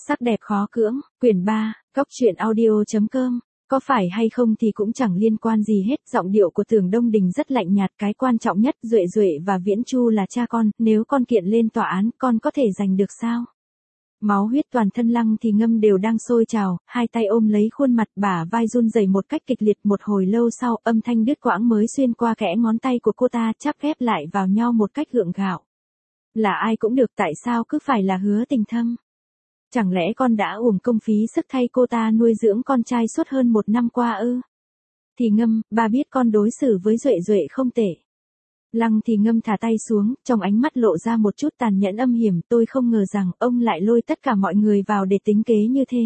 Sắc đẹp khó cưỡng, quyển 3, Cóc truyện audio.com. Có phải hay không thì cũng chẳng liên quan gì hết, giọng điệu của Tưởng Đông Đình rất lạnh nhạt, cái quan trọng nhất, Duệ Duệ và Viễn Chu là cha con, nếu con kiện lên tòa án, con có thể giành được sao? Máu huyết toàn thân Lăng Thì Ngâm đều đang sôi trào, hai tay ôm lấy khuôn mặt, bả vai run rẩy một cách kịch liệt. Một hồi lâu sau, âm thanh đứt quãng mới xuyên qua kẽ ngón tay của cô ta, chắp ghép lại vào nhau một cách gượng gạo. Là ai cũng được, tại sao cứ phải là Hứa Tình Thâm? Chẳng lẽ con đã uổng công phí sức thay cô ta nuôi dưỡng con trai suốt hơn 1 năm qua ư? Thì Ngâm, ba biết con đối xử với Duệ Duệ không tệ. Lăng Thì Ngâm thả tay xuống, trong ánh mắt lộ ra một chút tàn nhẫn âm hiểm. Tôi không ngờ rằng ông lại lôi tất cả mọi người vào để tính kế như thế.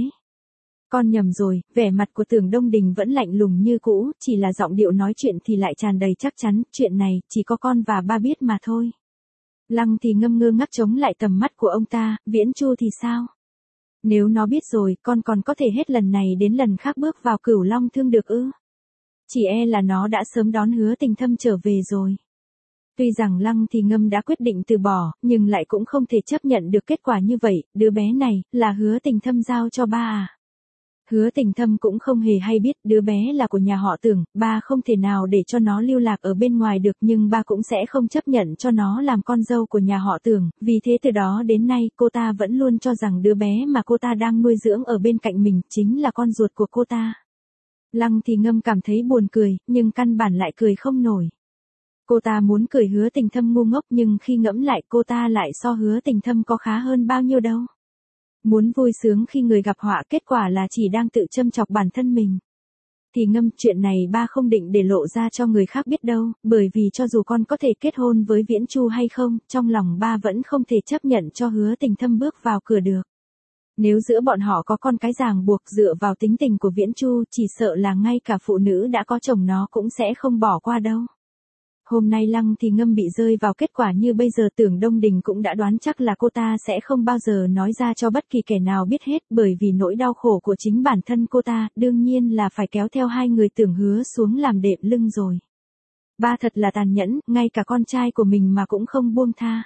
Con nhầm rồi. Vẻ mặt của Tưởng Đông Đình vẫn lạnh lùng như cũ, chỉ là giọng điệu nói chuyện thì lại tràn đầy chắc chắn. Chuyện này chỉ có con và ba biết mà thôi. Lăng Thì Ngâm ngơ ngác chống lại tầm mắt của ông ta. Viễn Chu thì sao? Nếu nó biết rồi, con còn có thể hết lần này đến lần khác bước vào Cửu Long Thương được ư? Chỉ e là nó đã sớm đón Hứa Tình Thâm trở về rồi. Tuy rằng Lăng Thì Ngâm đã quyết định từ bỏ, nhưng lại cũng không thể chấp nhận được kết quả như vậy. Đứa bé này, là Hứa Tình Thâm giao cho ba à? Hứa Tình Thâm cũng không hề hay biết, đứa bé là của nhà họ Tưởng, ba không thể nào để cho nó lưu lạc ở bên ngoài được, nhưng ba cũng sẽ không chấp nhận cho nó làm con dâu của nhà họ Tưởng. Vì thế từ đó đến nay, cô ta vẫn luôn cho rằng đứa bé mà cô ta đang nuôi dưỡng ở bên cạnh mình, chính là con ruột của cô ta. Lăng Thì Ngâm cảm thấy buồn cười, nhưng căn bản lại cười không nổi. Cô ta muốn cười Hứa Tình Thâm ngu ngốc, nhưng khi ngẫm lại cô ta lại so Hứa Tình Thâm có khá hơn bao nhiêu đâu. Muốn vui sướng khi người gặp họa, kết quả là chỉ đang tự châm chọc bản thân mình. Thì Ngâm, chuyện này ba không định để lộ ra cho người khác biết đâu, bởi vì cho dù con có thể kết hôn với Viễn Chu hay không, trong lòng ba vẫn không thể chấp nhận cho Hứa Tình Thâm bước vào cửa được. Nếu giữa bọn họ có con cái ràng buộc, dựa vào tính tình của Viễn Chu, chỉ sợ là ngay cả phụ nữ đã có chồng nó cũng sẽ không bỏ qua đâu. Hôm nay Lăng Thì Ngâm bị rơi vào kết quả như bây giờ, Tưởng Đông Đình cũng đã đoán chắc là cô ta sẽ không bao giờ nói ra cho bất kỳ kẻ nào biết hết, bởi vì nỗi đau khổ của chính bản thân cô ta, đương nhiên là phải kéo theo hai người Tưởng Hứa xuống làm đệm lưng rồi. Ba thật là tàn nhẫn, ngay cả con trai của mình mà cũng không buông tha.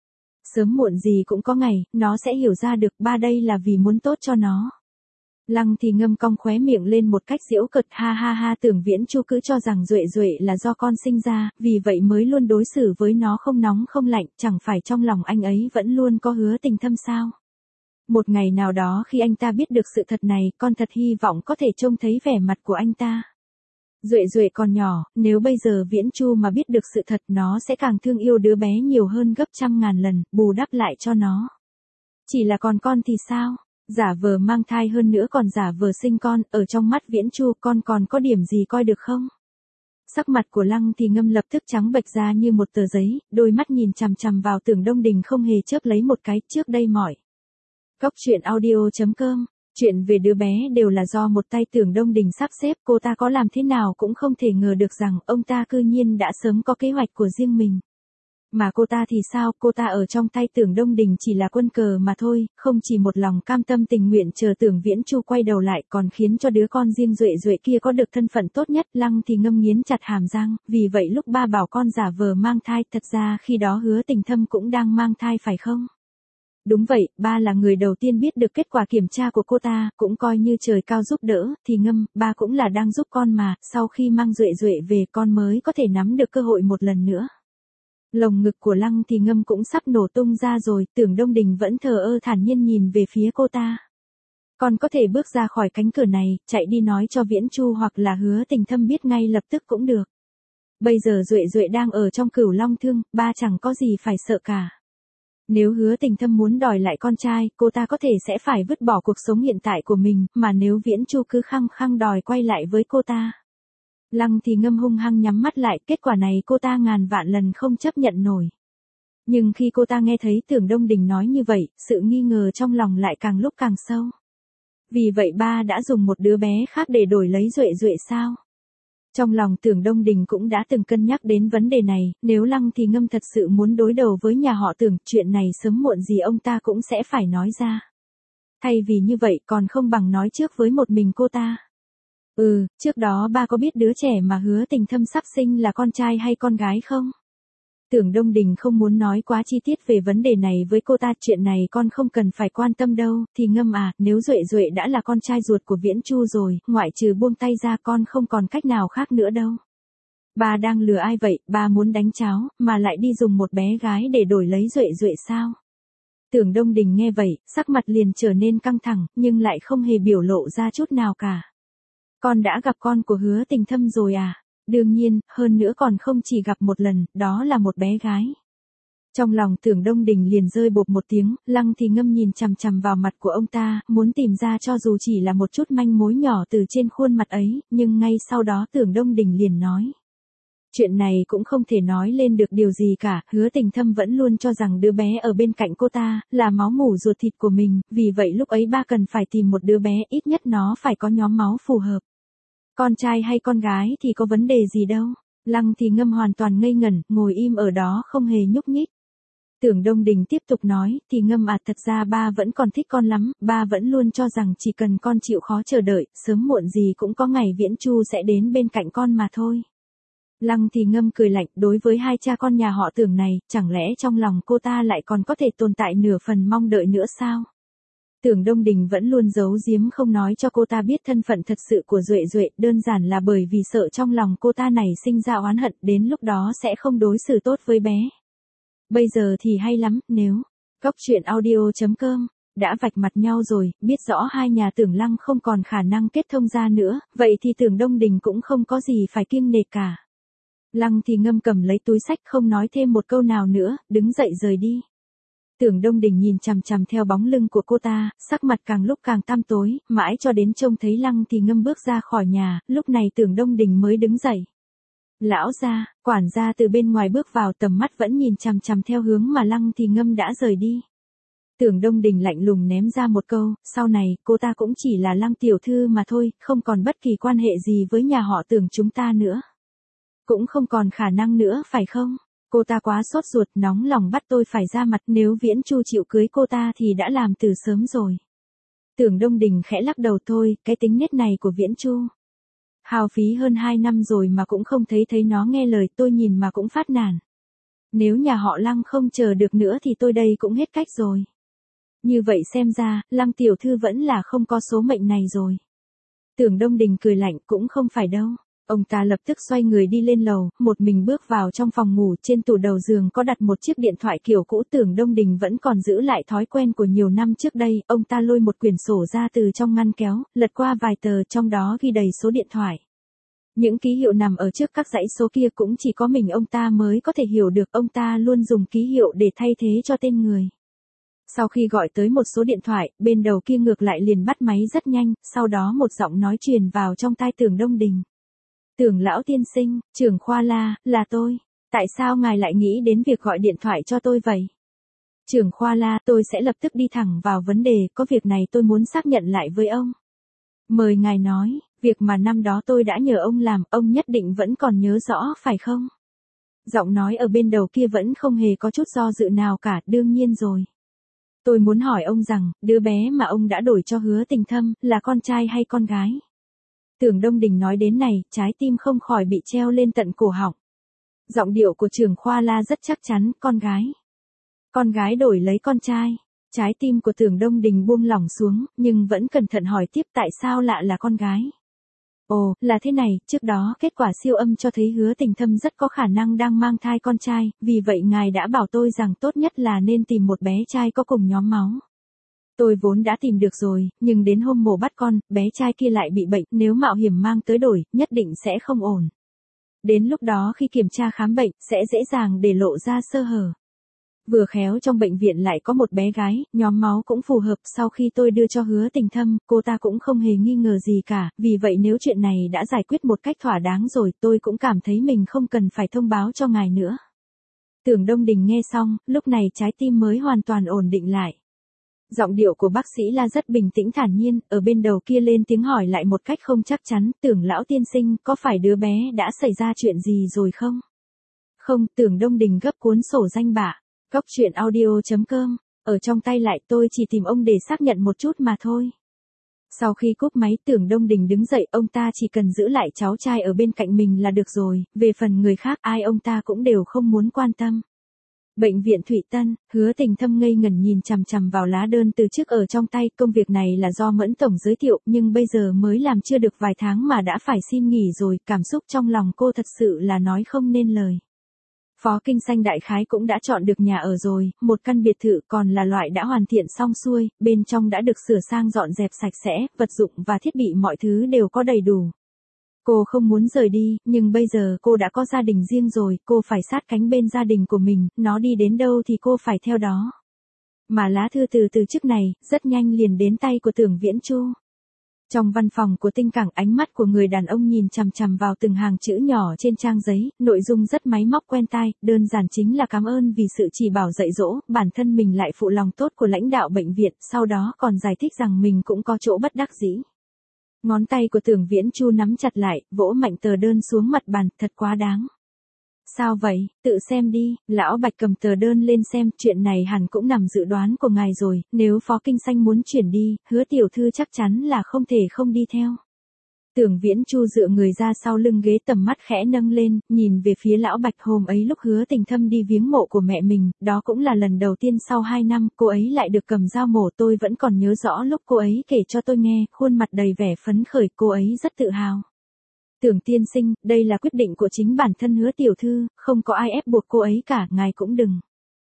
Sớm muộn gì cũng có ngày, nó sẽ hiểu ra được ba đây là vì muốn tốt cho nó. Lăng Thì Ngâm cong khóe miệng lên một cách giễu cợt, ha ha ha, Tưởng Viễn Chu cứ cho rằng Duệ Duệ là do con sinh ra, vì vậy mới luôn đối xử với nó không nóng không lạnh, chẳng phải trong lòng anh ấy vẫn luôn có Hứa Tình Thâm sao? Một ngày nào đó khi anh ta biết được sự thật này, con thật hy vọng có thể trông thấy vẻ mặt của anh ta. Duệ Duệ còn nhỏ, nếu bây giờ Viễn Chu mà biết được sự thật, nó sẽ càng thương yêu đứa bé nhiều hơn gấp trăm ngàn lần, bù đắp lại cho nó. Chỉ là còn con thì sao? Giả vờ mang thai, hơn nữa còn giả vờ sinh con, ở trong mắt Viễn Chu con còn có điểm gì coi được không? Sắc mặt của Lăng Thì Ngâm lập tức trắng bệch ra như một tờ giấy, đôi mắt nhìn chằm chằm vào Tưởng Đông Đình không hề chớp lấy một cái. Trước đây mọi Cóc truyện audio.com, chuyện về đứa bé đều là do một tay Tưởng Đông Đình sắp xếp, cô ta có làm thế nào cũng không thể ngờ được rằng ông ta cư nhiên đã sớm có kế hoạch của riêng mình. Mà cô ta thì sao, cô ta ở trong tay Tưởng Đông Đình chỉ là quân cờ mà thôi, không chỉ một lòng cam tâm tình nguyện chờ Tưởng Viễn Chu quay đầu lại, còn khiến cho đứa con riêng Duệ Duệ kia có được thân phận tốt nhất. Lăng Thì Ngâm nghiến chặt hàm răng, vì vậy lúc ba bảo con giả vờ mang thai, thật ra khi đó Hứa Tình Thâm cũng đang mang thai phải không? Đúng vậy, ba là người đầu tiên biết được kết quả kiểm tra của cô ta, cũng coi như trời cao giúp đỡ. Thì Ngâm, ba cũng là đang giúp con mà, sau khi mang Duệ Duệ về con mới có thể nắm được cơ hội một lần nữa. Lồng ngực của Lăng Thì Ngâm cũng sắp nổ tung ra rồi, Tưởng Đông Đình vẫn thờ ơ thản nhiên nhìn về phía cô ta. Con có thể bước ra khỏi cánh cửa này, chạy đi nói cho Viễn Chu hoặc là Hứa Tình Thâm biết ngay lập tức cũng được. Bây giờ Duệ Duệ đang ở trong Cửu Long Thương, ba chẳng có gì phải sợ cả. Nếu Hứa Tình Thâm muốn đòi lại con trai, cô ta có thể sẽ phải vứt bỏ cuộc sống hiện tại của mình, mà nếu Viễn Chu cứ khăng khăng đòi quay lại với cô ta. Lăng Thì Ngâm hung hăng nhắm mắt lại, kết quả này cô ta ngàn vạn lần không chấp nhận nổi. Nhưng khi cô ta nghe thấy Tưởng Đông Đình nói như vậy, sự nghi ngờ trong lòng lại càng lúc càng sâu. Vì vậy ba đã dùng một đứa bé khác để đổi lấy Duệ Duệ sao? Trong lòng Tưởng Đông Đình cũng đã từng cân nhắc đến vấn đề này, nếu Lăng Thì Ngâm thật sự muốn đối đầu với nhà họ Tưởng, chuyện này sớm muộn gì ông ta cũng sẽ phải nói ra. Thay vì như vậy còn không bằng nói trước với một mình cô ta. Trước đó ba có biết đứa trẻ mà Hứa Tình Thâm sắp sinh là con trai hay con gái không? Tưởng Đông Đình không muốn nói quá chi tiết về vấn đề này với cô ta, chuyện này con không cần phải quan tâm đâu, thì Ngâm à, nếu Duệ Duệ đã là con trai ruột của Viễn Chu rồi, ngoại trừ buông tay ra con không còn cách nào khác nữa đâu. Ba đang lừa ai vậy, ba muốn đánh cháo, mà lại đi dùng một bé gái để đổi lấy Duệ Duệ sao? Tưởng Đông Đình nghe vậy, sắc mặt liền trở nên căng thẳng, nhưng lại không hề biểu lộ ra chút nào cả. Con đã gặp con của Hứa Tình Thâm rồi à? Đương nhiên, hơn nữa còn không chỉ gặp một lần, đó là một bé gái. Trong lòng Tưởng Đông Đình liền rơi bộp một tiếng, Lăng Thì Ngâm nhìn chằm chằm vào mặt của ông ta, muốn tìm ra cho dù chỉ là một chút manh mối nhỏ từ trên khuôn mặt ấy, nhưng ngay sau đó Tưởng Đông Đình liền nói. Chuyện này cũng không thể nói lên được điều gì cả, Hứa Tình Thâm vẫn luôn cho rằng đứa bé ở bên cạnh cô ta, là máu mủ ruột thịt của mình, vì vậy lúc ấy ba cần phải tìm một đứa bé, ít nhất nó phải có nhóm máu phù hợp. Con trai hay con gái thì có vấn đề gì đâu. Lăng Thì Ngâm hoàn toàn ngây ngẩn, ngồi im ở đó không hề nhúc nhích. Tưởng Đông Đình tiếp tục nói, Thì Ngâm à, thật ra ba vẫn còn thích con lắm, ba vẫn luôn cho rằng chỉ cần con chịu khó chờ đợi, sớm muộn gì cũng có ngày Viễn Chu sẽ đến bên cạnh con mà thôi. Lăng Thì Ngâm cười lạnh, đối với hai cha con nhà họ Tưởng này, chẳng lẽ trong lòng cô ta lại còn có thể tồn tại nửa phần mong đợi nữa sao? Tưởng Đông Đình vẫn luôn giấu giếm không nói cho cô ta biết thân phận thật sự của Duệ Duệ, đơn giản là bởi vì sợ trong lòng cô ta này sinh ra oán hận, đến lúc đó sẽ không đối xử tốt với bé. Bây giờ thì hay lắm, nếu Cóc Truyện Audio.com đã vạch mặt nhau rồi, biết rõ hai nhà Tưởng Lăng không còn khả năng kết thông ra nữa, vậy thì Tưởng Đông Đình cũng không có gì phải kiêng nể cả. Lăng Thì Ngâm cầm lấy túi sách không nói thêm một câu nào nữa, đứng dậy rời đi. Tưởng Đông Đình nhìn chằm chằm theo bóng lưng của cô ta, sắc mặt càng lúc càng tăm tối, mãi cho đến trông thấy Lăng Thì Ngâm bước ra khỏi nhà, lúc này Tưởng Đông Đình mới đứng dậy. Lão gia, quản gia từ bên ngoài bước vào, tầm mắt vẫn nhìn chằm chằm theo hướng mà Lăng Thì Ngâm đã rời đi. Tưởng Đông Đình lạnh lùng ném ra một câu, sau này, cô ta cũng chỉ là Lăng tiểu thư mà thôi, không còn bất kỳ quan hệ gì với nhà họ Tưởng chúng ta nữa. Cũng không còn khả năng nữa phải không? Cô ta quá sốt ruột, nóng lòng bắt tôi phải ra mặt, nếu Viễn Chu chịu cưới cô ta thì đã làm từ sớm rồi. Tưởng Đông Đình khẽ lắc đầu, thôi, cái tính nết này của Viễn Chu. Hao phí hơn 2 năm rồi mà cũng không thấy nó nghe lời, tôi nhìn mà cũng phát nản. Nếu nhà họ Lăng không chờ được nữa thì tôi đây cũng hết cách rồi. Như vậy xem ra, Lăng tiểu thư vẫn là không có số mệnh này rồi. Tưởng Đông Đình cười lạnh, cũng không phải đâu. Ông ta lập tức xoay người đi lên lầu, một mình bước vào trong phòng ngủ, trên tủ đầu giường có đặt một chiếc điện thoại kiểu cũ. Tưởng Đông Đình vẫn còn giữ lại thói quen của nhiều năm trước đây, ông ta lôi một quyển sổ ra từ trong ngăn kéo, lật qua vài tờ, trong đó ghi đầy số điện thoại. Những ký hiệu nằm ở trước các dãy số kia cũng chỉ có mình ông ta mới có thể hiểu được, ông ta luôn dùng ký hiệu để thay thế cho tên người. Sau khi gọi tới một số điện thoại, bên đầu kia ngược lại liền bắt máy rất nhanh, sau đó một giọng nói truyền vào trong tai Tưởng Đông Đình. Tưởng lão tiên sinh, trưởng khoa La, là tôi. Tại sao ngài lại nghĩ đến việc gọi điện thoại cho tôi vậy? Trưởng khoa La, tôi sẽ lập tức đi thẳng vào vấn đề, có việc này tôi muốn xác nhận lại với ông. Mời ngài nói, việc mà năm đó tôi đã nhờ ông làm, ông nhất định vẫn còn nhớ rõ phải không? Giọng nói ở bên đầu kia vẫn không hề có chút do dự nào cả, đương nhiên rồi. Tôi muốn hỏi ông rằng, đứa bé mà ông đã đổi cho Hứa Tình Thâm, là con trai hay con gái? Tưởng Đông Đình nói đến này, trái tim không khỏi bị treo lên tận cổ họng. Giọng điệu của trưởng khoa La rất chắc chắn, con gái. Con gái đổi lấy con trai. Trái tim của Tưởng Đông Đình buông lỏng xuống, nhưng vẫn cẩn thận hỏi tiếp, tại sao lạ là con gái? Ồ, là thế này, trước đó kết quả siêu âm cho thấy Hứa Tình Thâm rất có khả năng đang mang thai con trai, vì vậy ngài đã bảo tôi rằng tốt nhất là nên tìm một bé trai có cùng nhóm máu. Tôi vốn đã tìm được rồi, nhưng đến hôm mổ bắt con, bé trai kia lại bị bệnh, nếu mạo hiểm mang tới đổi, nhất định sẽ không ổn. Đến lúc đó khi kiểm tra khám bệnh, sẽ dễ dàng để lộ ra sơ hở. Vừa khéo trong bệnh viện lại có một bé gái, nhóm máu cũng phù hợp, sau khi tôi đưa cho Hứa Tình Thâm, cô ta cũng không hề nghi ngờ gì cả, vì vậy nếu chuyện này đã giải quyết một cách thỏa đáng rồi, tôi cũng cảm thấy mình không cần phải thông báo cho ngài nữa. Tưởng Đông Đình nghe xong, lúc này trái tim mới hoàn toàn ổn định lại. Giọng điệu của bác sĩ La rất bình tĩnh thản nhiên, ở bên đầu kia lên tiếng hỏi lại một cách không chắc chắn, Tưởng lão tiên sinh, có phải đứa bé đã xảy ra chuyện gì rồi không? Không, Tưởng Đông Đình gấp cuốn sổ danh bạ. Cóc Truyện Audio.com, ở trong tay lại, tôi chỉ tìm ông để xác nhận một chút mà thôi. Sau khi cúp máy Tưởng Đông Đình đứng dậy, ông ta chỉ cần giữ lại cháu trai ở bên cạnh mình là được rồi, về phần người khác ai ông ta cũng đều không muốn quan tâm. Bệnh viện Thụy Tân, Hứa Tình Thâm ngây ngẩn nhìn chằm chằm vào lá đơn từ chức ở trong tay, công việc này là do Mẫn Tổng giới thiệu, nhưng bây giờ mới làm chưa được vài tháng mà đã phải xin nghỉ rồi, cảm xúc trong lòng cô thật sự là nói không nên lời. Phó Kinh Xanh đại khái cũng đã chọn được nhà ở rồi, một căn biệt thự còn là loại đã hoàn thiện xong xuôi, bên trong đã được sửa sang dọn dẹp sạch sẽ, vật dụng và thiết bị mọi thứ đều có đầy đủ. Cô không muốn rời đi, nhưng bây giờ cô đã có gia đình riêng rồi, cô phải sát cánh bên gia đình của mình, nó đi đến đâu thì cô phải theo đó. Mà lá thư từ chức này, rất nhanh liền đến tay của Tưởng Viễn Chu. Trong văn phòng của Tinh Cảng, ánh mắt của người đàn ông nhìn chằm chằm vào từng hàng chữ nhỏ trên trang giấy, nội dung rất máy móc quen tai, đơn giản chính là cảm ơn vì sự chỉ bảo dạy dỗ, bản thân mình lại phụ lòng tốt của lãnh đạo bệnh viện, sau đó còn giải thích rằng mình cũng có chỗ bất đắc dĩ. Ngón tay của Tưởng Viễn Chu nắm chặt lại, vỗ mạnh tờ đơn xuống mặt bàn, thật quá đáng. Sao vậy, tự xem đi, Lão Bạch cầm tờ đơn lên xem, chuyện này hẳn cũng nằm dự đoán của ngài rồi, nếu Phó Kinh Xanh muốn chuyển đi, Hứa tiểu thư chắc chắn là không thể không đi theo. Tưởng Viễn Chu dựa người ra sau lưng ghế, tầm mắt khẽ nâng lên, nhìn về phía Lão Bạch. Hôm ấy lúc Hứa Tình Thâm đi viếng mộ của mẹ mình, đó cũng là lần đầu tiên sau 2 năm, cô ấy lại được cầm dao mổ, tôi vẫn còn nhớ rõ lúc cô ấy kể cho tôi nghe, khuôn mặt đầy vẻ phấn khởi, cô ấy rất tự hào. Tưởng tiên sinh, đây là quyết định của chính bản thân Hứa tiểu thư, không có ai ép buộc cô ấy cả, ngài cũng đừng.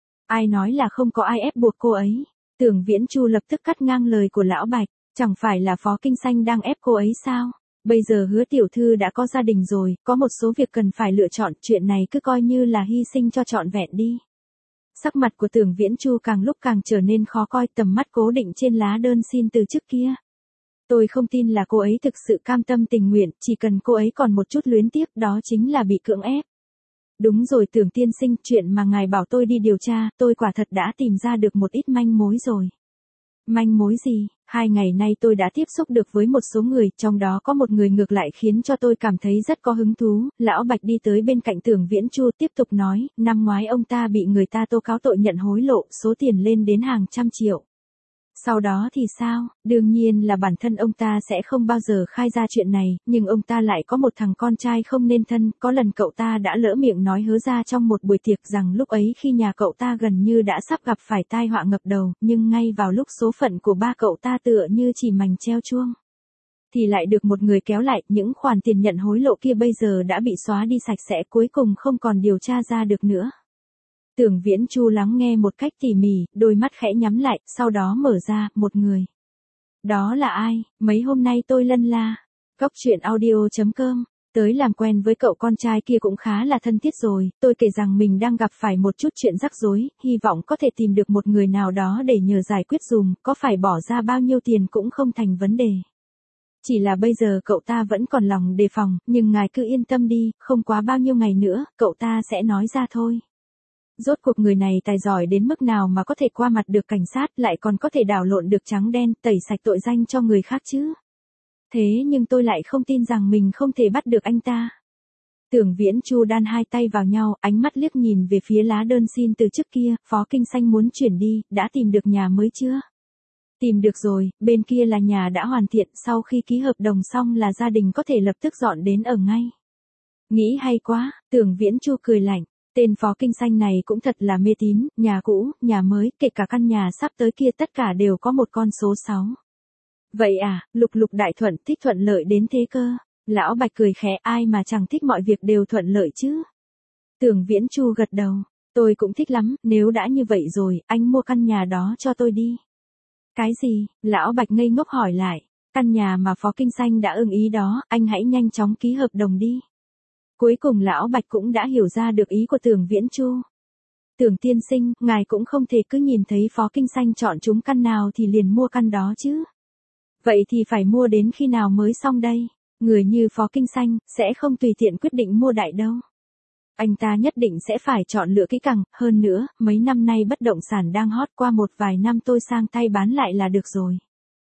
Ai nói là không có ai ép buộc cô ấy? Tưởng Viễn Chu lập tức cắt ngang lời của Lão Bạch, chẳng phải là Phó Kinh Xanh đang ép cô ấy sao? Bây giờ Hứa tiểu thư đã có gia đình rồi, có một số việc cần phải lựa chọn, chuyện này cứ coi như là hy sinh cho trọn vẹn đi. Sắc mặt của Tưởng Viễn Chu càng lúc càng trở nên khó coi, tầm mắt cố định trên lá đơn xin từ chức kia. Tôi không tin là cô ấy thực sự cam tâm tình nguyện, chỉ cần cô ấy còn một chút luyến tiếc, đó chính là bị cưỡng ép. Đúng rồi Tưởng tiên sinh, chuyện mà ngài bảo tôi đi điều tra, tôi quả thật đã tìm ra được một ít manh mối rồi. Manh mối gì? 2 ngày nay tôi đã tiếp xúc được với một số người, trong đó có một người ngược lại khiến cho tôi cảm thấy rất có hứng thú. Lão Bạch đi tới bên cạnh Tưởng Viễn Chu tiếp tục nói, năm ngoái ông ta bị người ta tố cáo tội nhận hối lộ, số tiền lên đến hàng trăm triệu. Sau đó thì sao? Đương nhiên là bản thân ông ta sẽ không bao giờ khai ra chuyện này, nhưng ông ta lại có một thằng con trai không nên thân, có lần cậu ta đã lỡ miệng nói hớ ra trong một buổi tiệc rằng lúc ấy khi nhà cậu ta gần như đã sắp gặp phải tai họa ngập đầu, nhưng ngay vào lúc số phận của ba cậu ta tựa như chỉ mảnh treo chuông, thì lại được một người kéo lại, những khoản tiền nhận hối lộ kia bây giờ đã bị xóa đi sạch sẽ, cuối cùng không còn điều tra ra được nữa. Tưởng Viễn Chu lắng nghe một cách tỉ mỉ, đôi mắt khẽ nhắm lại, sau đó mở ra, một người. Đó là ai? Mấy hôm nay tôi lân la. Cóc truyện audio.com, tới làm quen với cậu con trai kia cũng khá là thân thiết rồi, tôi kể rằng mình đang gặp phải một chút chuyện rắc rối, hy vọng có thể tìm được một người nào đó để nhờ giải quyết dùm, có phải bỏ ra bao nhiêu tiền cũng không thành vấn đề. Chỉ là bây giờ cậu ta vẫn còn lòng đề phòng, nhưng ngài cứ yên tâm đi, không quá bao nhiêu ngày nữa, cậu ta sẽ nói ra thôi. Rốt cuộc người này tài giỏi đến mức nào mà có thể qua mặt được cảnh sát, lại còn có thể đảo lộn được trắng đen, tẩy sạch tội danh cho người khác chứ. Thế nhưng tôi lại không tin rằng mình không thể bắt được anh ta. Tưởng Viễn Chu đan hai tay vào nhau, ánh mắt liếc nhìn về phía lá đơn xin từ chức kia, Phó Kinh Xanh muốn chuyển đi, đã tìm được nhà mới chưa? Tìm được rồi, bên kia là nhà đã hoàn thiện, sau khi ký hợp đồng xong là gia đình có thể lập tức dọn đến ở ngay. Nghĩ hay quá, Tưởng Viễn Chu cười lạnh. Tên Phó Kinh Xanh này cũng thật là mê tín, nhà cũ, nhà mới, kể cả căn nhà sắp tới kia tất cả đều có một con số 6. Vậy à, lục lục đại thuận, thích thuận lợi đến thế cơ. Lão Bạch cười khẽ, ai mà chẳng thích mọi việc đều thuận lợi chứ. Tưởng Viễn Chu gật đầu, tôi cũng thích lắm, nếu đã như vậy rồi, anh mua căn nhà đó cho tôi đi. Cái gì? Lão Bạch ngây ngốc hỏi lại, căn nhà mà Phó Kinh Xanh đã ưng ý đó, anh hãy nhanh chóng ký hợp đồng đi. Cuối cùng Lão Bạch cũng đã hiểu ra được ý của Tưởng Viễn Chu. Tưởng tiên sinh, ngài cũng không thể cứ nhìn thấy Phó Kinh Xanh chọn chúng căn nào thì liền mua căn đó chứ. Vậy thì phải mua đến khi nào mới xong đây? Người như Phó Kinh Xanh, sẽ không tùy tiện quyết định mua đại đâu. Anh ta nhất định sẽ phải chọn lựa kỹ càng, hơn nữa, mấy năm nay bất động sản đang hot, qua một vài năm tôi sang tay bán lại là được rồi.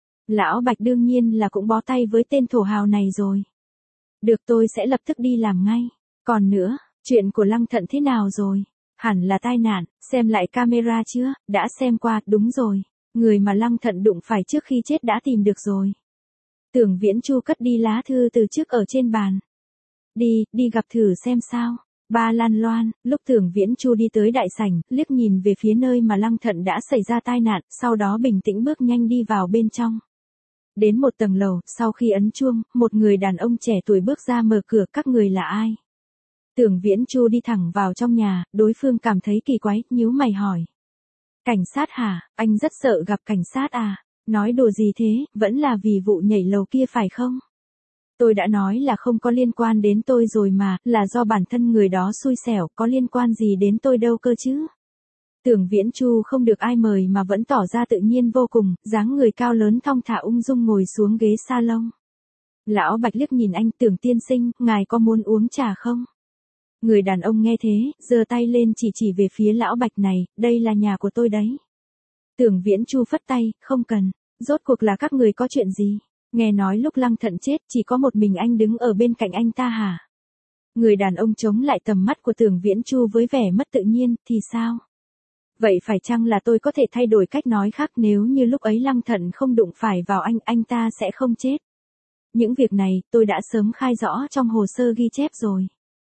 Lão Bạch đương nhiên là cũng bó tay với tên thổ hào này rồi. Được, tôi sẽ lập tức đi làm ngay. Còn nữa, chuyện của Lăng Thận thế nào rồi? Hẳn là tai nạn, xem lại camera chưa? Đã xem qua, đúng rồi. Người mà Lăng Thận đụng phải trước khi chết đã tìm được rồi. Tưởng Viễn Chu cất đi lá thư từ trước ở trên bàn. Đi gặp thử xem sao. Ba Lan Loan, lúc Tưởng Viễn Chu đi tới đại sảnh, liếc nhìn về phía nơi mà Lăng Thận đã xảy ra tai nạn, sau đó bình tĩnh bước nhanh đi vào bên trong. Đến một tầng lầu, sau khi ấn chuông, một người đàn ông trẻ tuổi bước ra mở cửa, các người là ai? Tưởng Viễn Chu đi thẳng vào trong nhà, đối phương cảm thấy kỳ quái, nhíu mày hỏi. Cảnh sát hả, anh rất sợ gặp cảnh sát à? Nói đùa gì thế, vẫn là vì vụ nhảy lầu kia phải không? Tôi đã nói là không có liên quan đến tôi rồi mà, là do bản thân người đó xui xẻo, có liên quan gì đến tôi đâu cơ chứ? Tưởng Viễn Chu không được ai mời mà vẫn tỏ ra tự nhiên vô cùng, dáng người cao lớn thong thả ung dung ngồi xuống ghế salon. Lão Bạch liếc nhìn anh, Tưởng tiên sinh, ngài có muốn uống trà không? Người đàn ông nghe thế, giơ tay lên chỉ về phía Lão Bạch này, đây là nhà của tôi đấy. Tưởng Viễn Chu phất tay, không cần, rốt cuộc là các người có chuyện gì? Nghe nói lúc Lăng Thận chết chỉ có một mình anh đứng ở bên cạnh anh ta hả? Người đàn ông chống lại tầm mắt của Tưởng Viễn Chu với vẻ mất tự nhiên, thì sao? Vậy phải chăng là tôi có thể thay đổi cách nói khác, nếu như lúc ấy Lăng Thận không đụng phải vào anh ta sẽ không chết? Những việc này, tôi đã sớm khai rõ trong hồ sơ ghi chép rồi.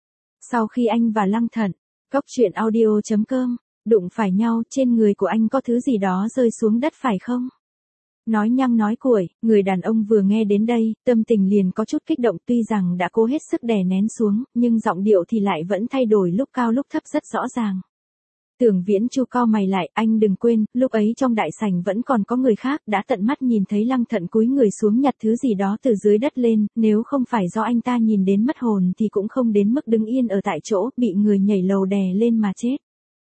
Sau khi anh và Lăng Thận, Cốc Truyện Audio.com, đụng phải nhau, trên người của anh có thứ gì đó rơi xuống đất phải không? Nói nhăng nói cuội, người đàn ông vừa nghe đến đây, tâm tình liền có chút kích động, tuy rằng đã cố hết sức đè nén xuống, nhưng giọng điệu thì lại vẫn thay đổi lúc cao lúc thấp rất rõ ràng. Tưởng Viễn Chu cau mày lại, anh đừng quên, lúc ấy trong đại sảnh vẫn còn có người khác, đã tận mắt nhìn thấy Lăng Thận cúi người xuống nhặt thứ gì đó từ dưới đất lên, nếu không phải do anh ta nhìn đến mất hồn thì cũng không đến mức đứng yên ở tại chỗ, bị người nhảy lầu đè lên mà chết.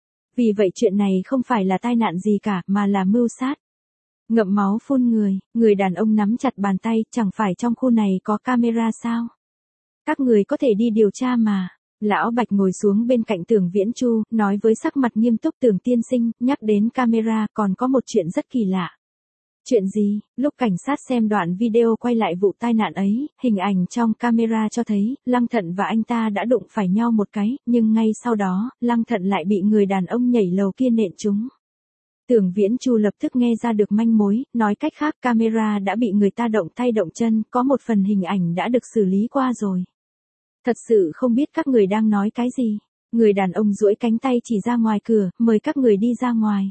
Vì vậy chuyện này không phải là tai nạn gì cả, mà là mưu sát. Ngậm máu phun người, người đàn ông nắm chặt bàn tay, chẳng phải trong khu này có camera sao? Các người có thể đi điều tra mà. Lão Bạch ngồi xuống bên cạnh Tưởng Viễn Chu, nói với sắc mặt nghiêm túc, Tưởng tiên sinh, nhắc đến camera, còn có một chuyện rất kỳ lạ. Chuyện gì? Lúc cảnh sát xem đoạn video quay lại vụ tai nạn ấy, hình ảnh trong camera cho thấy, Lăng Thận và anh ta đã đụng phải nhau một cái, nhưng ngay sau đó, Lăng Thận lại bị người đàn ông nhảy lầu kia nện trúng. Tưởng Viễn Chu lập tức nghe ra được manh mối, nói cách khác camera đã bị người ta động tay động chân, có một phần hình ảnh đã được xử lý qua rồi. Thật sự không biết các người đang nói cái gì. Người đàn ông duỗi cánh tay chỉ ra ngoài cửa, mời các người đi ra ngoài.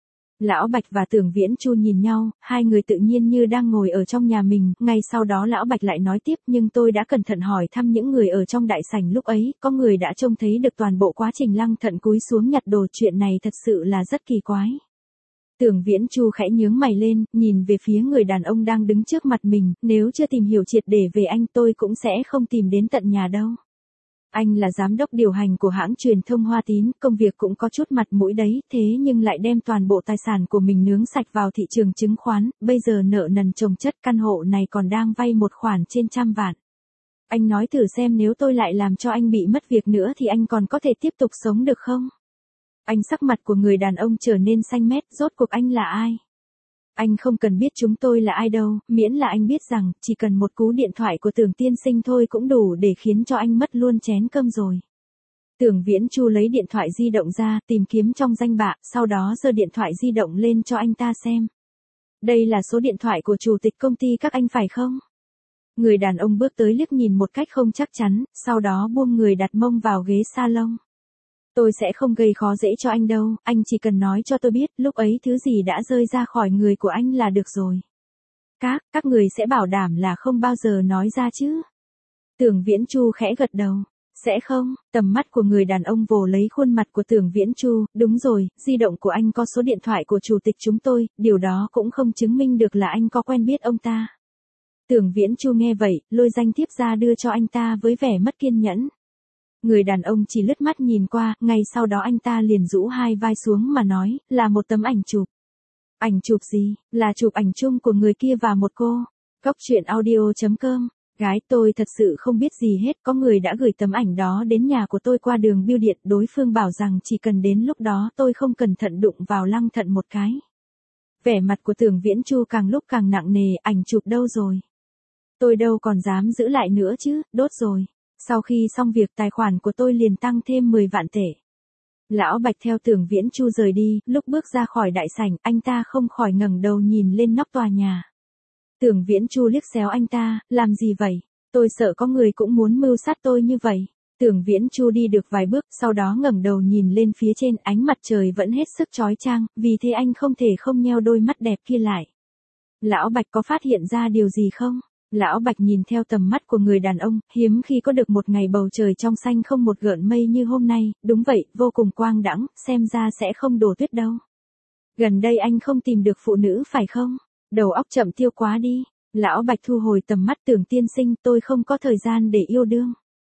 Lão Bạch và Tưởng Viễn Chu nhìn nhau, hai người tự nhiên như đang ngồi ở trong nhà mình, ngay sau đó Lão Bạch lại nói tiếp, nhưng tôi đã cẩn thận hỏi thăm những người ở trong đại sảnh lúc ấy, có người đã trông thấy được toàn bộ quá trình Lăng Thận cúi xuống nhặt đồ, chuyện này thật sự là rất kỳ quái. Tưởng Viễn Chu khẽ nhướng mày lên, nhìn về phía người đàn ông đang đứng trước mặt mình, nếu chưa tìm hiểu triệt để về anh tôi cũng sẽ không tìm đến tận nhà đâu. Anh là giám đốc điều hành của hãng truyền thông Hoa Tín, công việc cũng có chút mặt mũi đấy, thế nhưng lại đem toàn bộ tài sản của mình nướng sạch vào thị trường chứng khoán, bây giờ nợ nần chồng chất, căn hộ này còn đang vay một khoản trên 100 vạn. Anh nói thử xem, nếu tôi lại làm cho anh bị mất việc nữa thì anh còn có thể tiếp tục sống được không? Anh sắc mặt của người đàn ông trở nên xanh mét, rốt cuộc anh là ai? Anh không cần biết chúng tôi là ai đâu, miễn là anh biết rằng, chỉ cần một cú điện thoại của Tưởng tiên sinh thôi cũng đủ để khiến cho anh mất luôn chén cơm rồi. Tưởng Viễn Chu lấy điện thoại di động ra, tìm kiếm trong danh bạ, sau đó giơ điện thoại di động lên cho anh ta xem. Đây là số điện thoại của chủ tịch công ty các anh phải không? Người đàn ông bước tới liếc nhìn một cách không chắc chắn, sau đó buông người đặt mông vào ghế salon. Tôi sẽ không gây khó dễ cho anh đâu, anh chỉ cần nói cho tôi biết, lúc ấy thứ gì đã rơi ra khỏi người của anh là được rồi. Các người sẽ bảo đảm là không bao giờ nói ra chứ? Tưởng Viễn Chu khẽ gật đầu. Sẽ không, tầm mắt của người đàn ông vồ lấy khuôn mặt của Tưởng Viễn Chu, đúng rồi, di động của anh có số điện thoại của chủ tịch chúng tôi, điều đó cũng không chứng minh được là anh có quen biết ông ta. Tưởng Viễn Chu nghe vậy, lôi danh thiếp ra đưa cho anh ta với vẻ mất kiên nhẫn. Người đàn ông chỉ lướt mắt nhìn qua, ngay sau đó anh ta liền rũ hai vai xuống mà nói, là một tấm ảnh chụp. Ảnh chụp gì? Là chụp ảnh chung của người kia và một cô. Cốc Truyện Audio.com. Gái, tôi thật sự không biết gì hết, có người đã gửi tấm ảnh đó đến nhà của tôi qua đường bưu điện, đối phương bảo rằng chỉ cần đến lúc đó tôi không cẩn thận đụng vào Lăng Thận một cái. Vẻ mặt của Tưởng Viễn Chu càng lúc càng nặng nề, ảnh chụp đâu rồi? Tôi đâu còn dám giữ lại nữa chứ, đốt rồi. Sau khi xong việc tài khoản của tôi liền tăng thêm 10 vạn tệ. Lão Bạch theo Tưởng Viễn Chu rời đi, lúc bước ra khỏi đại sảnh, anh ta không khỏi ngẩng đầu nhìn lên nóc tòa nhà. Tưởng Viễn Chu liếc xéo anh ta, làm gì vậy? Tôi sợ có người cũng muốn mưu sát tôi như vậy. Tưởng Viễn Chu đi được vài bước, sau đó ngẩng đầu nhìn lên phía trên, ánh mặt trời vẫn hết sức chói chang, vì thế anh không thể không nheo đôi mắt đẹp kia lại. Lão Bạch có phát hiện ra điều gì không? Lão Bạch nhìn theo tầm mắt của người đàn ông, hiếm khi có được một ngày bầu trời trong xanh không một gợn mây như hôm nay, đúng vậy, vô cùng quang đãng, xem ra sẽ không đổ tuyết đâu. Gần đây anh không tìm được phụ nữ phải không? Đầu óc chậm tiêu quá đi. Lão Bạch thu hồi tầm mắt, Tưởng tiên sinh, tôi không có thời gian để yêu đương.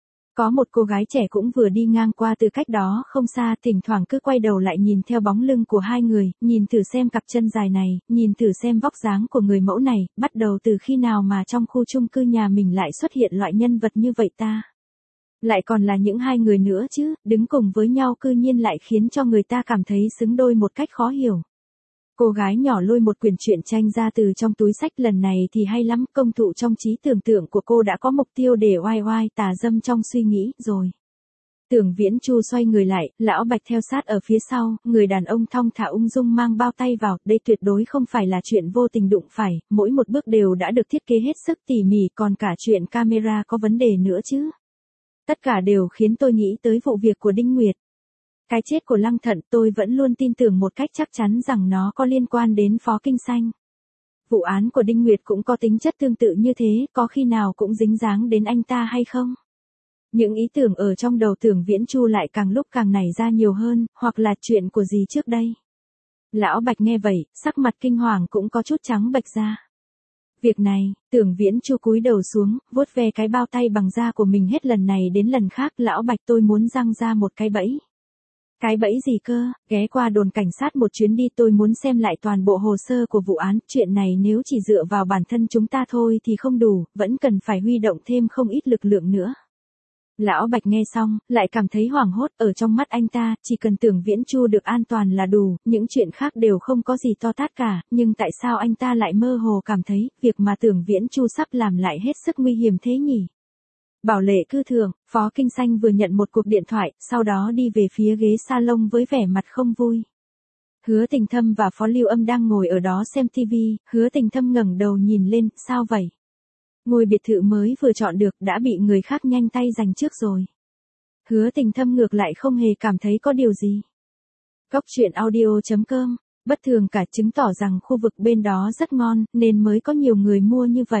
Có một cô gái trẻ cũng vừa đi ngang qua từ cách đó không xa, thỉnh thoảng cứ quay đầu lại nhìn theo bóng lưng của hai người, nhìn thử xem cặp chân dài này, nhìn thử xem vóc dáng của người mẫu này, bắt đầu từ khi nào mà trong khu chung cư nhà mình lại xuất hiện loại nhân vật như vậy ta. Lại còn là những hai người nữa chứ, đứng cùng với nhau cư nhiên lại khiến cho người ta cảm thấy xứng đôi một cách khó hiểu. Cô gái nhỏ lôi một quyển truyện tranh ra từ trong túi sách, lần này thì hay lắm, công thụ trong trí tưởng tượng của cô đã có mục tiêu để oai oai tà dâm trong suy nghĩ rồi. Tưởng Viễn Chu xoay người lại, Lão Bạch theo sát ở phía sau, người đàn ông thong thả ung dung mang bao tay vào, đây tuyệt đối không phải là chuyện vô tình đụng phải, mỗi một bước đều đã được thiết kế hết sức tỉ mỉ, còn cả chuyện camera có vấn đề nữa chứ. Tất cả đều khiến tôi nghĩ tới vụ việc của Đinh Nguyệt. Cái chết của Lăng Thận, tôi vẫn luôn tin tưởng một cách chắc chắn rằng nó có liên quan đến Phó Kinh Xanh. Vụ án của Đinh Nguyệt cũng có tính chất tương tự như thế, có khi nào cũng dính dáng đến anh ta hay không? Những ý tưởng ở trong đầu Tưởng Viễn Chu lại càng lúc càng nảy ra nhiều hơn, hoặc là chuyện của gì trước đây. Lão Bạch nghe vậy, sắc mặt kinh hoàng cũng có chút trắng bệch ra. Việc này, Tưởng Viễn Chu cúi đầu xuống, vuốt ve cái bao tay bằng da của mình hết lần này đến lần khác, Lão Bạch tôi muốn răng ra một cái bẫy. Cái bẫy gì cơ, ghé qua đồn cảnh sát một chuyến đi, tôi muốn xem lại toàn bộ hồ sơ của vụ án, chuyện này nếu chỉ dựa vào bản thân chúng ta thôi thì không đủ, vẫn cần phải huy động thêm không ít lực lượng nữa. Lão Bạch nghe xong, lại cảm thấy hoảng hốt, ở trong mắt anh ta, chỉ cần Tưởng Viễn Chu được an toàn là đủ, những chuyện khác đều không có gì to tát cả, nhưng tại sao anh ta lại mơ hồ cảm thấy, việc mà Tưởng Viễn Chu sắp làm lại hết sức nguy hiểm thế nhỉ? Bảo Lệ Cư Thượng, Phó Kinh Xanh vừa nhận một cuộc điện thoại, sau đó đi về phía ghế salon với vẻ mặt không vui. Hứa Tình Thâm và Phó Lưu Âm đang ngồi ở đó xem TV, Hứa Tình Thâm ngẩng đầu nhìn lên, sao vậy? Ngôi biệt thự mới vừa chọn được đã bị người khác nhanh tay giành trước rồi. Hứa Tình Thâm ngược lại không hề cảm thấy có điều gì. Góc truyện audio.com, bất thường cả, chứng tỏ rằng khu vực bên đó rất ngon, nên mới có nhiều người mua như vậy.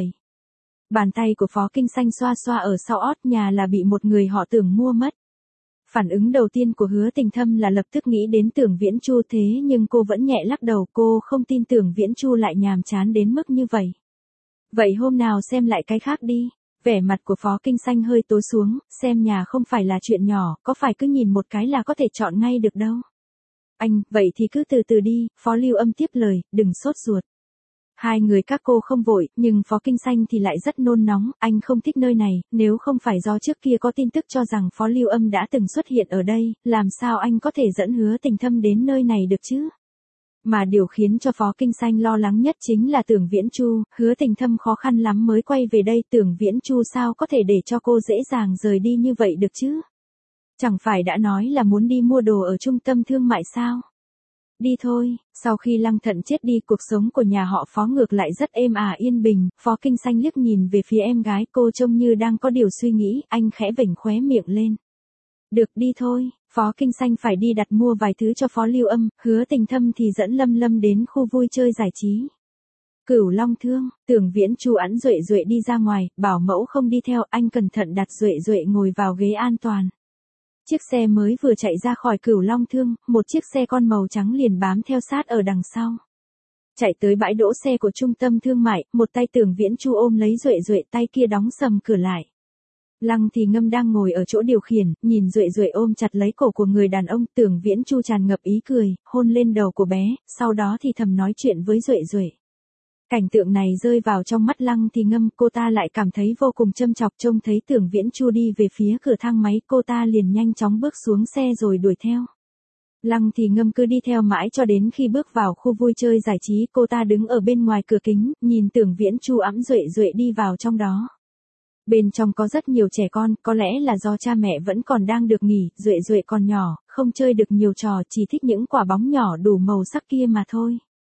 Bàn tay của Phó Kinh Xanh xoa xoa ở sau ót, nhà là bị một người họ Tưởng mua mất. Phản ứng đầu tiên của Hứa Tình Thâm là lập tức nghĩ đến Tưởng Viễn Chu, thế nhưng cô vẫn nhẹ lắc đầu, cô không tin Tưởng Viễn Chu lại nhàm chán đến mức như vậy. Vậy hôm nào xem lại cái khác đi. Vẻ mặt của Phó Kinh Xanh hơi tối xuống, xem nhà không phải là chuyện nhỏ, có phải cứ nhìn một cái là có thể chọn ngay được đâu. Anh, vậy thì cứ từ từ đi, Phó Lưu Âm tiếp lời, đừng sốt ruột. Hai người các cô không vội, nhưng Phó Kinh Xanh thì lại rất nôn nóng, anh không thích nơi này, nếu không phải do trước kia có tin tức cho rằng Phó Lưu Âm đã từng xuất hiện ở đây, làm sao anh có thể dẫn Hứa Tình Thâm đến nơi này được chứ? Mà điều khiến cho Phó Kinh Xanh lo lắng nhất chính là Tưởng Viễn Chu, Hứa Tình Thâm khó khăn lắm mới quay về đây, Tưởng Viễn Chu sao có thể để cho cô dễ dàng rời đi như vậy được chứ? Chẳng phải đã nói là muốn đi mua đồ ở trung tâm thương mại sao? Đi thôi, sau khi Lăng Thận chết đi, cuộc sống của nhà họ Phó ngược lại rất êm ả yên bình, Phó Kinh Xanh liếc nhìn về phía em gái, cô trông như đang có điều suy nghĩ, anh khẽ vểnh khóe miệng lên. Được, đi thôi. Phó Kinh Xanh phải đi đặt mua vài thứ cho Phó Lưu Âm, Hứa Tình Thâm thì dẫn Lâm Lâm đến khu vui chơi giải trí. Cửu Long Thương, Tưởng Viễn Chu ẵn Duệ Duệ đi ra ngoài, bảo mẫu không đi theo, anh cẩn thận đặt Duệ Duệ ngồi vào ghế an toàn. Chiếc xe mới vừa chạy ra khỏi Cửu Long Thương, một chiếc xe con màu trắng liền bám theo sát ở đằng sau. Chạy tới bãi đỗ xe của trung tâm thương mại, một tay Tưởng Viễn Chu ôm lấy Duệ Duệ, tay kia đóng sầm cửa lại. Lăng Thì Ngâm đang ngồi ở chỗ điều khiển, nhìn Duệ Duệ ôm chặt lấy cổ của người đàn ông, Tưởng Viễn Chu tràn ngập ý cười, hôn lên đầu của bé, sau đó thì thầm nói chuyện với Duệ Duệ. Cảnh tượng này rơi vào trong mắt Lăng Thì Ngâm, cô ta lại cảm thấy vô cùng châm chọc, trông thấy Tưởng Viễn Chu đi về phía cửa thang máy, cô ta liền nhanh chóng bước xuống xe rồi đuổi theo. Lăng Thì Ngâm cứ đi theo mãi cho đến khi bước vào khu vui chơi giải trí, cô ta đứng ở bên ngoài cửa kính, nhìn Tưởng Viễn Chu ẵm Duệ Duệ đi vào trong đó. Bên trong có rất nhiều trẻ con, có lẽ là do cha mẹ vẫn còn đang được nghỉ, Duệ Duệ còn nhỏ, không chơi được nhiều trò, chỉ thích những quả bóng nhỏ đủ màu sắc kia mà thôi.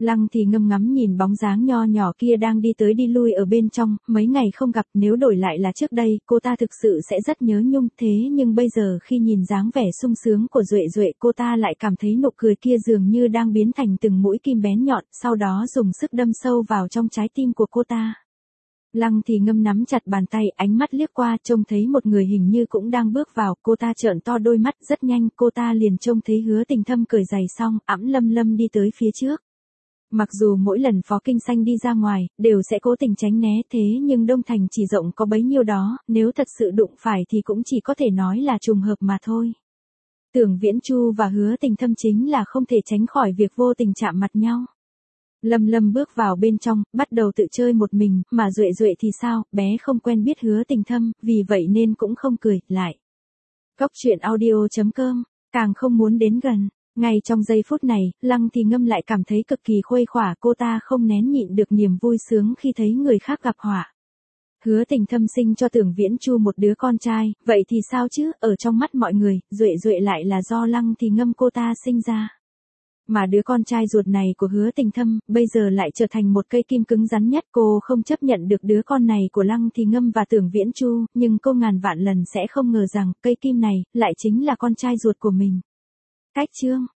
Lăng thì ngâm ngắm nhìn bóng dáng nho nhỏ kia đang đi tới đi lui ở bên trong, mấy ngày không gặp, nếu đổi lại là trước đây, cô ta thực sự sẽ rất nhớ Nhung, thế nhưng bây giờ khi nhìn dáng vẻ sung sướng của Duệ Duệ, cô ta lại cảm thấy nụ cười kia dường như đang biến thành từng mũi kim bén nhọn, sau đó dùng sức đâm sâu vào trong trái tim của cô ta. Lăng thì ngâm nắm chặt bàn tay, ánh mắt liếc qua, trông thấy một người hình như cũng đang bước vào, cô ta trợn to đôi mắt, rất nhanh, cô ta liền trông thấy Hứa Tình Thâm cởi giày xong, ẵm Lâm Lâm đi tới phía trước. Mặc dù mỗi lần Phó Kinh Xanh đi ra ngoài, đều sẽ cố tình tránh né, thế nhưng Đông Thành chỉ rộng có bấy nhiêu đó, nếu thật sự đụng phải thì cũng chỉ có thể nói là trùng hợp mà thôi. Tưởng Viễn Chu và Hứa Tình Thâm chính là không thể tránh khỏi việc vô tình chạm mặt nhau. Lâm Lâm bước vào bên trong, bắt đầu tự chơi một mình, mà Duệ Duệ thì sao, bé không quen biết Hứa Tình Thâm, vì vậy nên cũng không cười, lại. Cóc truyện audio.com, càng không muốn đến gần. Ngay trong giây phút này, Lăng thì ngâm lại cảm thấy cực kỳ khuây khỏa, cô ta không nén nhịn được niềm vui sướng khi thấy người khác gặp họa. Hứa Tình Thâm sinh cho Tưởng Viễn Chu một đứa con trai, vậy thì sao chứ, ở trong mắt mọi người, Duệ Duệ lại là do Lăng thì ngâm cô ta sinh ra. Mà đứa con trai ruột này của Hứa Tình Thâm, bây giờ lại trở thành một cây kim cứng rắn nhất, cô không chấp nhận được đứa con này của Lăng thì ngâm và Tưởng Viễn Chu, nhưng cô ngàn vạn lần sẽ không ngờ rằng, cây kim này, lại chính là con trai ruột của mình. Cách chương